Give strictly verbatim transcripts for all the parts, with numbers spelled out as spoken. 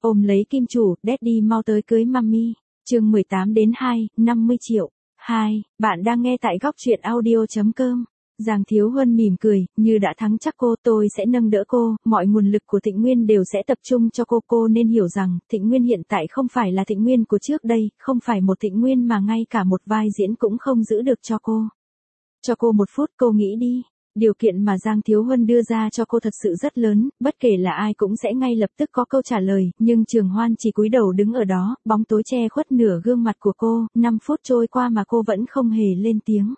Ôm lấy kim chủ, Daddy mau tới cưới Mummy. Chương mười tám đến hai, năm mươi triệu. hai, bạn đang nghe tại góc truyện audio chấm com. Giang Thiếu Huân mỉm cười, như đã thắng chắc cô, tôi sẽ nâng đỡ cô, mọi nguồn lực của Thịnh Nguyên đều sẽ tập trung cho cô. Cô nên hiểu rằng, Thịnh Nguyên hiện tại không phải là Thịnh Nguyên của trước đây, không phải một Thịnh Nguyên mà ngay cả một vai diễn cũng không giữ được cho cô. Cho cô một phút, cô nghĩ đi. Điều kiện mà Giang Thiếu Huân đưa ra cho cô thật sự rất lớn, bất kể là ai cũng sẽ ngay lập tức có câu trả lời, nhưng Trường Hoan chỉ cúi đầu đứng ở đó, bóng tối che khuất nửa gương mặt của cô, năm phút trôi qua mà cô vẫn không hề lên tiếng.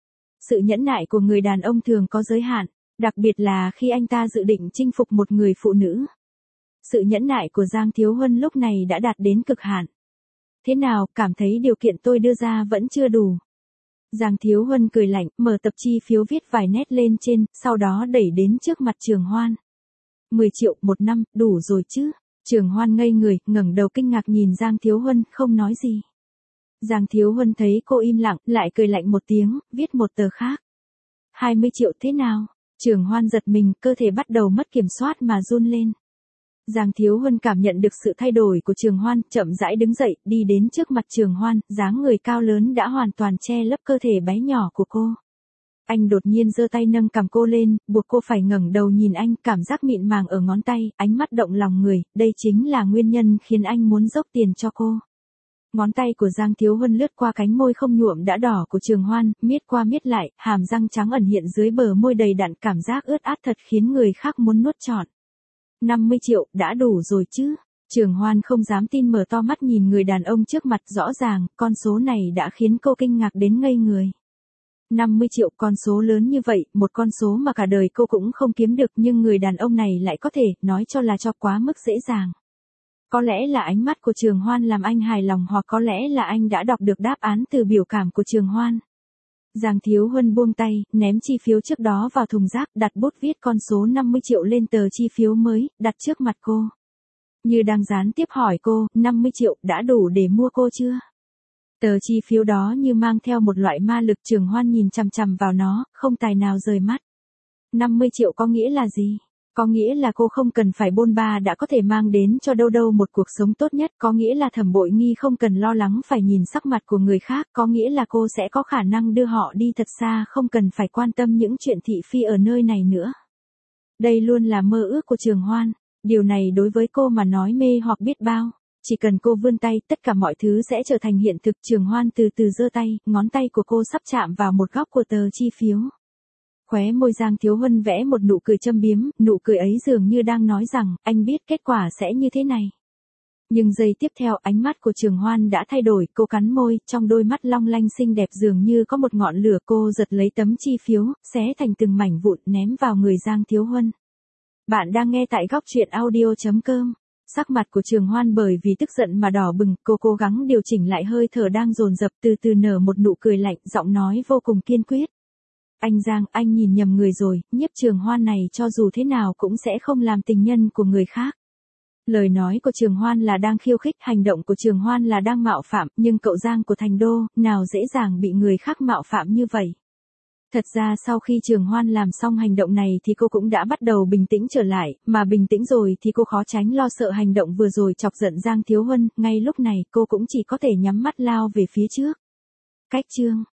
Sự nhẫn nại của người đàn ông thường có giới hạn, đặc biệt là khi anh ta dự định chinh phục một người phụ nữ. Sự nhẫn nại của Giang Thiếu Huân lúc này đã đạt đến cực hạn. Thế nào, cảm thấy điều kiện tôi đưa ra vẫn chưa đủ? Giang Thiếu Huân cười lạnh, mở tập chi phiếu viết vài nét lên trên, sau đó đẩy đến trước mặt Trường Hoan. mười triệu một năm, đủ rồi chứ? Trường Hoan ngây người, ngẩng đầu kinh ngạc nhìn Giang Thiếu Huân, không nói gì. Giang Thiếu Huân thấy cô im lặng, lại cười lạnh một tiếng, viết một tờ khác. hai mươi triệu thế nào? Trường Hoan giật mình, cơ thể bắt đầu mất kiểm soát mà run lên. Giang Thiếu Huân cảm nhận được sự thay đổi của Trường Hoan, chậm rãi đứng dậy, đi đến trước mặt Trường Hoan, dáng người cao lớn đã hoàn toàn che lấp cơ thể bé nhỏ của cô. Anh đột nhiên giơ tay nâng cằm cô lên, buộc cô phải ngẩng đầu nhìn anh, cảm giác mịn màng ở ngón tay, ánh mắt động lòng người, đây chính là nguyên nhân khiến anh muốn dốc tiền cho cô. Ngón tay của Giang Thiếu Huân lướt qua cánh môi không nhuộm đã đỏ của Trường Hoan, miết qua miết lại, hàm răng trắng ẩn hiện dưới bờ môi đầy đặn, cảm giác ướt át thật khiến người khác muốn nuốt trọn. năm mươi triệu, đã đủ rồi chứ? Trường Hoan không dám tin, mở to mắt nhìn người đàn ông trước mặt, rõ ràng, con số này đã khiến cô kinh ngạc đến ngây người. năm mươi triệu, con số lớn như vậy, một con số mà cả đời cô cũng không kiếm được, nhưng người đàn ông này lại có thể, nói cho là cho quá mức dễ dàng. Có lẽ là ánh mắt của Trường Hoan làm anh hài lòng, hoặc có lẽ là anh đã đọc được đáp án từ biểu cảm của Trường Hoan. Giang Thiếu Huân buông tay, ném chi phiếu trước đó vào thùng rác, đặt bút viết con số năm mươi triệu lên tờ chi phiếu mới, đặt trước mặt cô. Như đang gián tiếp hỏi cô, năm mươi triệu, đã đủ để mua cô chưa? Tờ chi phiếu đó như mang theo một loại ma lực. Trường Hoan nhìn chằm chằm vào nó, không tài nào rời mắt. năm mươi triệu có nghĩa là gì? Có nghĩa là cô không cần phải bôn ba đã có thể mang đến cho Đâu Đâu một cuộc sống tốt nhất, có nghĩa là Thẩm Bội Nghi không cần lo lắng phải nhìn sắc mặt của người khác, có nghĩa là cô sẽ có khả năng đưa họ đi thật xa, không cần phải quan tâm những chuyện thị phi ở nơi này nữa. Đây luôn là mơ ước của Trường Hoan, điều này đối với cô mà nói mê hoặc biết bao. Chỉ cần cô vươn tay, tất cả mọi thứ sẽ trở thành hiện thực. Trường Hoan từ từ giơ tay, ngón tay của cô sắp chạm vào một góc của tờ chi phiếu. Khóe môi Giang Thiếu Huân vẽ một nụ cười châm biếm, nụ cười ấy dường như đang nói rằng, anh biết kết quả sẽ như thế này. Nhưng giây tiếp theo, ánh mắt của Trường Hoan đã thay đổi, cô cắn môi, trong đôi mắt long lanh xinh đẹp dường như có một ngọn lửa. Cô giật lấy tấm chi phiếu, xé thành từng mảnh vụn, ném vào người Giang Thiếu Huân. Bạn đang nghe tại góc truyện audio chấm com. Sắc mặt của Trường Hoan bởi vì tức giận mà đỏ bừng, cô cố gắng điều chỉnh lại hơi thở đang dồn dập, từ từ nở một nụ cười lạnh, giọng nói vô cùng kiên quyết. Anh Giang, anh nhìn nhầm người rồi, Nhiếp Trường Hoan này cho dù thế nào cũng sẽ không làm tình nhân của người khác. Lời nói của Trường Hoan là đang khiêu khích, hành động của Trường Hoan là đang mạo phạm, nhưng cậu Giang của Thành Đô, nào dễ dàng bị người khác mạo phạm như vậy. Thật ra sau khi Trường Hoan làm xong hành động này thì cô cũng đã bắt đầu bình tĩnh trở lại, mà bình tĩnh rồi thì cô khó tránh lo sợ hành động vừa rồi chọc giận Giang Thiếu Huân, ngay lúc này cô cũng chỉ có thể nhắm mắt lao về phía trước. Cách chương